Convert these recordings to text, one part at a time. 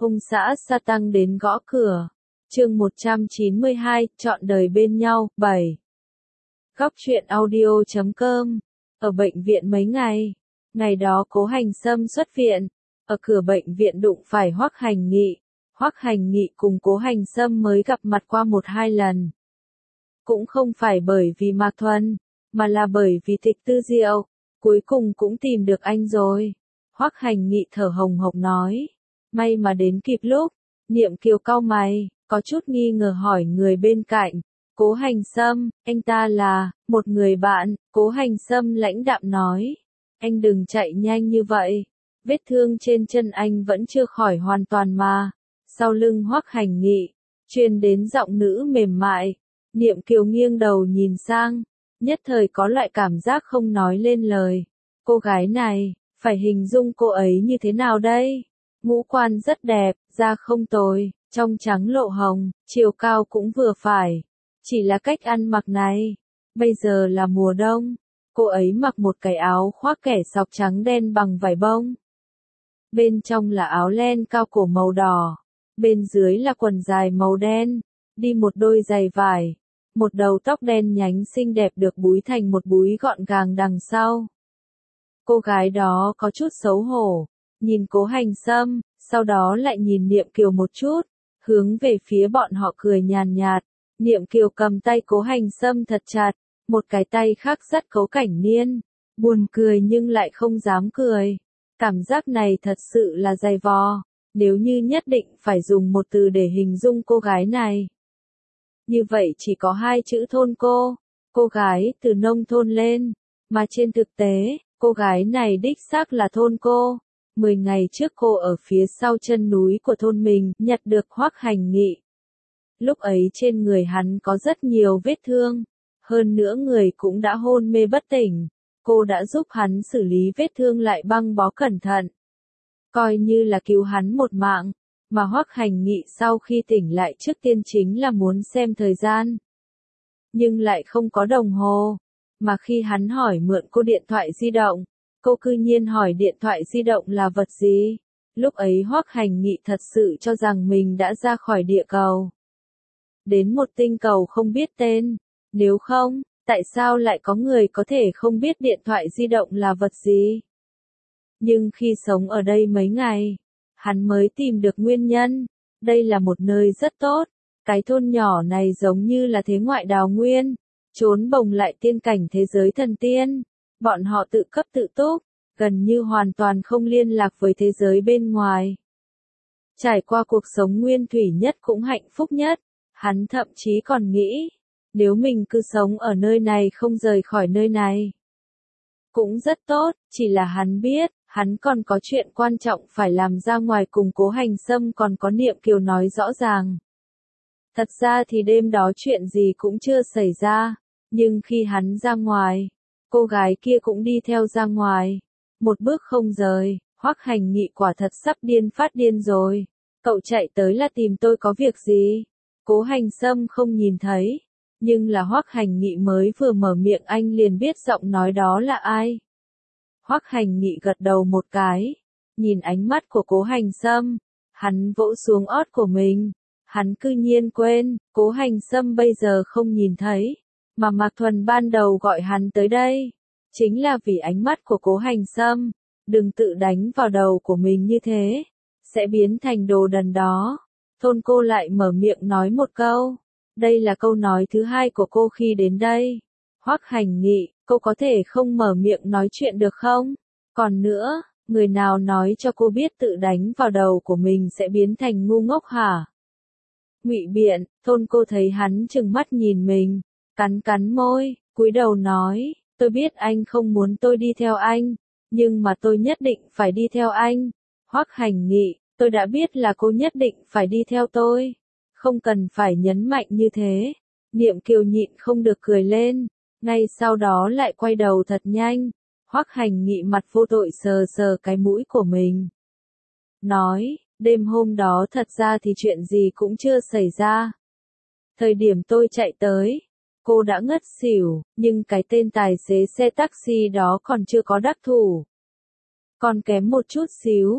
Ông xã sa tăng đến gõ cửa. Chương 192, chọn đời bên nhau, 7. Góc truyện audio.com. Ở bệnh viện mấy ngày. Ngày đó Cố Hành Sâm xuất viện. Ở cửa bệnh viện đụng phải Hoắc Hành Nghị. Hoắc Hành Nghị cùng Cố Hành Sâm mới gặp mặt qua 1-2 lần. Cũng không phải bởi vì Mạc Thuần, mà là bởi vì Tịch Tư Diệu. Cuối cùng cũng tìm được anh rồi. Hoắc Hành Nghị thở hồng hộc nói. May mà đến kịp lúc. Niệm Kiều cau mày, có chút nghi ngờ hỏi người bên cạnh. Cố Hành Sâm, anh ta là một người bạn. Cố Hành Sâm lãnh đạm nói. Anh đừng chạy nhanh như vậy. Vết thương trên chân anh vẫn chưa khỏi hoàn toàn mà. Sau lưng Hoắc Hành Nghị, truyền đến giọng nữ mềm mại. Niệm Kiều nghiêng đầu nhìn sang, nhất thời có loại cảm giác không nói lên lời. Cô gái này, phải hình dung cô ấy như thế nào đây? Ngũ quan rất đẹp, da không tồi, trong trắng lộ hồng, chiều cao cũng vừa phải. Chỉ là cách ăn mặc này, bây giờ là mùa đông. Cô ấy mặc một cái áo khoác kẻ sọc trắng đen bằng vải bông. Bên trong là áo len cao cổ màu đỏ, bên dưới là quần dài màu đen, đi một đôi giày vải. Một đầu tóc đen nhánh xinh đẹp được búi thành một búi gọn gàng đằng sau. Cô gái đó có chút xấu hổ, nhìn Cố Hành Sâm, sau đó lại nhìn Niệm Kiều một chút, hướng về phía bọn họ cười nhàn nhạt. Niệm Kiều cầm tay Cố Hành Sâm thật chặt, một cái tay khác dắt Cố Cảnh Niên, buồn cười nhưng lại không dám cười. Cảm giác này thật sự là dày vò, nếu như nhất định phải dùng một từ để hình dung cô gái này. Như vậy chỉ có 2 chữ thôn cô. Cô gái từ nông thôn lên, mà trên thực tế, cô gái này đích xác là thôn cô. 10 ngày trước cô ở phía sau chân núi của thôn mình, nhặt được Hoắc Hành Nghị. Lúc ấy trên người hắn có rất nhiều vết thương, hơn nữa người cũng đã hôn mê bất tỉnh. Cô đã giúp hắn xử lý vết thương lại băng bó cẩn thận, coi như là cứu hắn một mạng. Mà Hoắc Hành Nghị sau khi tỉnh lại trước tiên chính là muốn xem thời gian. Nhưng lại không có đồng hồ. Mà khi hắn hỏi mượn cô điện thoại di động, cô cư nhiên hỏi điện thoại di động là vật gì. Lúc ấy Hoắc Hành Nghị thật sự cho rằng mình đã ra khỏi địa cầu, đến một tinh cầu không biết tên. Nếu không, tại sao lại có người có thể không biết điện thoại di động là vật gì? Nhưng khi sống ở đây mấy ngày, hắn mới tìm được nguyên nhân. Đây là một nơi rất tốt. Cái thôn nhỏ này giống như là thế ngoại đào nguyên, trốn bồng lại tiên cảnh thế giới thần tiên. Bọn họ tự cấp tự túc, gần như hoàn toàn không liên lạc với thế giới bên ngoài. Trải qua cuộc sống nguyên thủy nhất cũng hạnh phúc nhất. Hắn thậm chí còn nghĩ, nếu mình cứ sống ở nơi này không rời khỏi nơi này, cũng rất tốt. Chỉ là hắn biết, hắn còn có chuyện quan trọng phải làm ra ngoài cùng Cố Hành Sâm còn có Niệm Kiều nói rõ ràng. Thật ra thì đêm đó chuyện gì cũng chưa xảy ra, nhưng khi hắn ra ngoài, cô gái kia cũng đi theo ra ngoài. Một bước không rời, Hoắc Hành Nghị quả thật sắp điên phát điên rồi. Cậu chạy tới là tìm tôi có việc gì? Cố Hành Sâm không nhìn thấy, nhưng là Hoắc Hành Nghị mới vừa mở miệng anh liền biết giọng nói đó là ai. Hoắc Hành Nghị gật đầu một cái, nhìn ánh mắt của Cố Hành Sâm, hắn vỗ xuống ót của mình. Hắn cư nhiên quên, Cố Hành Sâm bây giờ không nhìn thấy, mà Mạc Thuần ban đầu gọi hắn tới đây, chính là vì ánh mắt của Cố Hành Sâm. Đừng tự đánh vào đầu của mình như thế, sẽ biến thành đồ đần đó. Thôn cô lại mở miệng nói một câu, đây là câu nói thứ 2 của cô khi đến đây. Hoắc Hành Nghị, cô có thể không mở miệng nói chuyện được không? Còn nữa, người nào nói cho cô biết tự đánh vào đầu của mình sẽ biến thành ngu ngốc hả? Ngụy biện. Thôn cô thấy hắn trừng mắt nhìn mình, cắn cắn môi, cúi đầu nói, tôi biết anh không muốn tôi đi theo anh, nhưng mà tôi nhất định phải đi theo anh. Hoắc Hành Nghị, tôi đã biết là cô nhất định phải đi theo tôi, không cần phải nhấn mạnh như thế. Niệm Kiều nhịn không được cười lên, ngay sau đó lại quay đầu thật nhanh. Hoắc Hành Nghị mặt vô tội sờ sờ cái mũi của mình, nói, đêm hôm đó thật ra thì chuyện gì cũng chưa xảy ra. Thời điểm tôi chạy tới, cô đã ngất xỉu, nhưng cái tên tài xế xe taxi đó còn chưa có đắc thủ. Còn kém một chút xíu.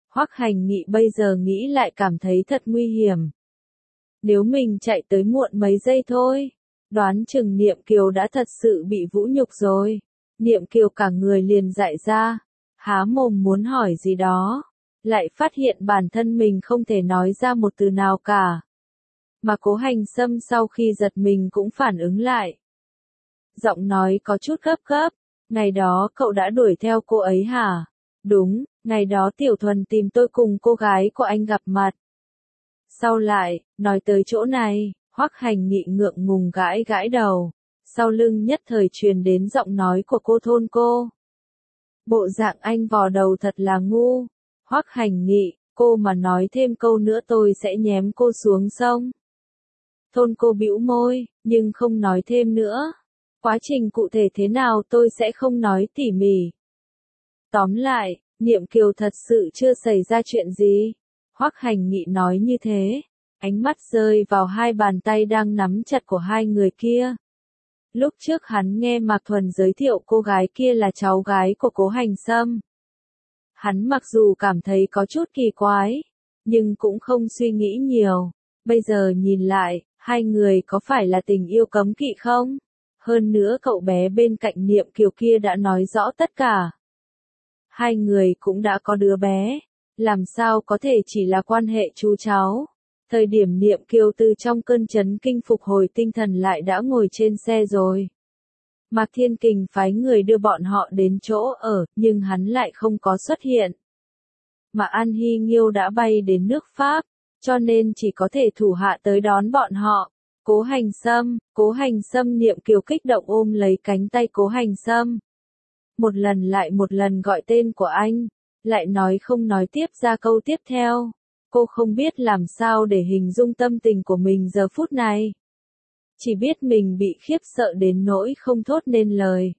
Hoắc Hành Nghị bây giờ nghĩ lại cảm thấy thật nguy hiểm. Nếu mình chạy tới muộn mấy giây thôi, đoán chừng Niệm Kiều đã thật sự bị vũ nhục rồi. Niệm Kiều cả người liền dại ra, há mồm muốn hỏi gì đó, lại phát hiện bản thân mình không thể nói ra một từ nào cả. Mà Cố Hành Sâm sau khi giật mình cũng phản ứng lại. Giọng nói có chút gấp gáp, ngày đó cậu đã đuổi theo cô ấy hả? Đúng, ngày đó Tiểu Thuần tìm tôi cùng cô gái của anh gặp mặt. Sau lại, nói tới chỗ này, Hoắc Hành Nghị ngượng ngùng gãi gãi đầu, sau lưng nhất thời truyền đến giọng nói của cô thôn cô. Bộ dạng anh vò đầu thật là ngu. Hoắc Hành Nghị, cô mà nói thêm câu nữa tôi sẽ nhém cô xuống sông. Thôn cô bĩu môi, nhưng không nói thêm nữa. Quá trình cụ thể thế nào tôi sẽ không nói tỉ mỉ. Tóm lại, Niệm Kiều thật sự chưa xảy ra chuyện gì. Hoắc Hành Nghị nói như thế, ánh mắt rơi vào hai bàn tay đang nắm chặt của hai người kia. Lúc trước hắn nghe Mạc Thuần giới thiệu cô gái kia là cháu gái của Cố Hành Sâm. Hắn mặc dù cảm thấy có chút kỳ quái, nhưng cũng không suy nghĩ nhiều. Bây giờ nhìn lại, hai người có phải là tình yêu cấm kỵ không? Hơn nữa cậu bé bên cạnh Niệm Kiều kia đã nói rõ tất cả. Hai người cũng đã có đứa bé, làm sao có thể chỉ là quan hệ chú cháu. Thời điểm Niệm Kiều từ trong cơn chấn kinh phục hồi tinh thần lại đã ngồi trên xe rồi. Mạc Thiên Kình phái người đưa bọn họ đến chỗ ở, nhưng hắn lại không có xuất hiện. Mà An Hy Nghiêu đã bay đến nước Pháp, cho nên chỉ có thể thủ hạ tới đón bọn họ. Cố Hành Sâm Niệm Kiều kích động ôm lấy cánh tay Cố Hành Sâm. Một lần lại một lần gọi tên của anh, lại nói không nói tiếp ra câu tiếp theo. Cô không biết làm sao để hình dung tâm tình của mình giờ phút này. Chỉ biết mình bị khiếp sợ đến nỗi không thốt nên lời.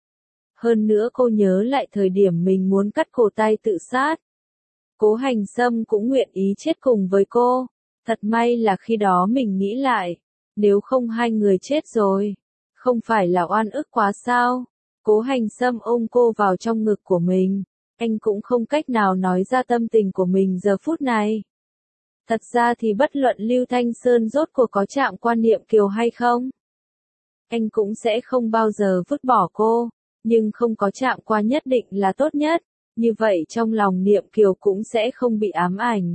Hơn nữa cô nhớ lại thời điểm mình muốn cắt cổ tay tự sát. Cố Hành Sâm cũng nguyện ý chết cùng với cô. Thật may là khi đó mình nghĩ lại, nếu không hai người chết rồi, không phải là oan ức quá sao? Cố Hành Sâm ôm cô vào trong ngực của mình, anh cũng không cách nào nói ra tâm tình của mình giờ phút này. Thật ra thì bất luận Lưu Thanh Sơn rốt cuộc có chạm qua Niệm Kiều hay không, anh cũng sẽ không bao giờ vứt bỏ cô, nhưng không có chạm qua nhất định là tốt nhất, như vậy trong lòng Niệm Kiều cũng sẽ không bị ám ảnh.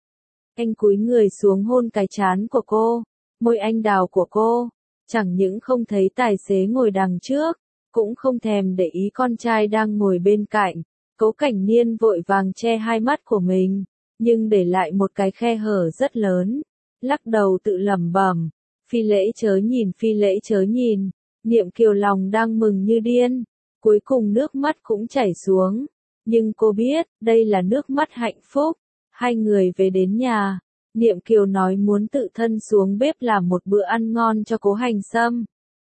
Anh cúi người xuống hôn cái trán của cô, môi anh đào của cô, chẳng những không thấy tài xế ngồi đằng trước, cũng không thèm để ý con trai đang ngồi bên cạnh. Cố Cảnh Niên vội vàng che hai mắt của mình, nhưng để lại một cái khe hở rất lớn, lắc đầu tự lẩm bẩm, phi lễ chớ nhìn, phi lễ chớ nhìn. Niệm Kiều lòng đang mừng như điên, cuối cùng nước mắt cũng chảy xuống, nhưng cô biết, đây là nước mắt hạnh phúc. Hai người về đến nhà, Niệm Kiều nói muốn tự thân xuống bếp làm một bữa ăn ngon cho Cố Hành Sâm.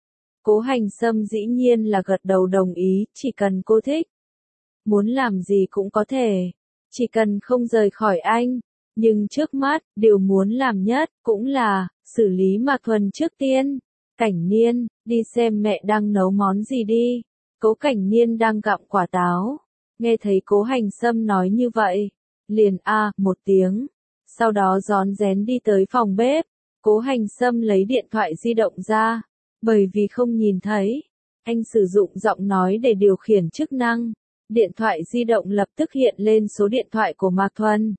Cố Hành Sâm dĩ nhiên là gật đầu đồng ý, chỉ cần cô thích. Muốn làm gì cũng có thể, chỉ cần không rời khỏi anh. Nhưng trước mắt, điều muốn làm nhất, cũng là, xử lý Mạc Thuần trước tiên. Cảnh Niên, đi xem mẹ đang nấu món gì đi. Cố Cảnh Niên đang gặm quả táo. Nghe thấy Cố Hành Sâm nói như vậy, liền một tiếng. Sau đó rón rén đi tới phòng bếp. Cố Hành Sâm lấy điện thoại di động ra. Bởi vì không nhìn thấy, anh sử dụng giọng nói để điều khiển chức năng. Điện thoại di động lập tức hiện lên số điện thoại của Mạc Thuần.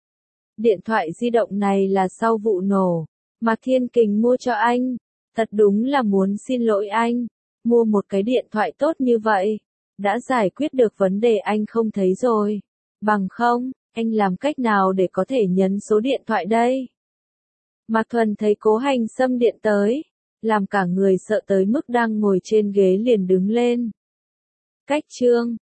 Điện thoại di động này là sau vụ nổ, Mạc Thiên Kình mua cho anh. Thật đúng là muốn xin lỗi anh. Mua một cái điện thoại tốt như vậy, đã giải quyết được vấn đề anh không thấy rồi. Bằng không, anh làm cách nào để có thể nhấn số điện thoại đây? Mạc Thuần thấy Cố Hành Sâm điện tới, làm cả người sợ tới mức đang ngồi trên ghế liền đứng lên. Cách chương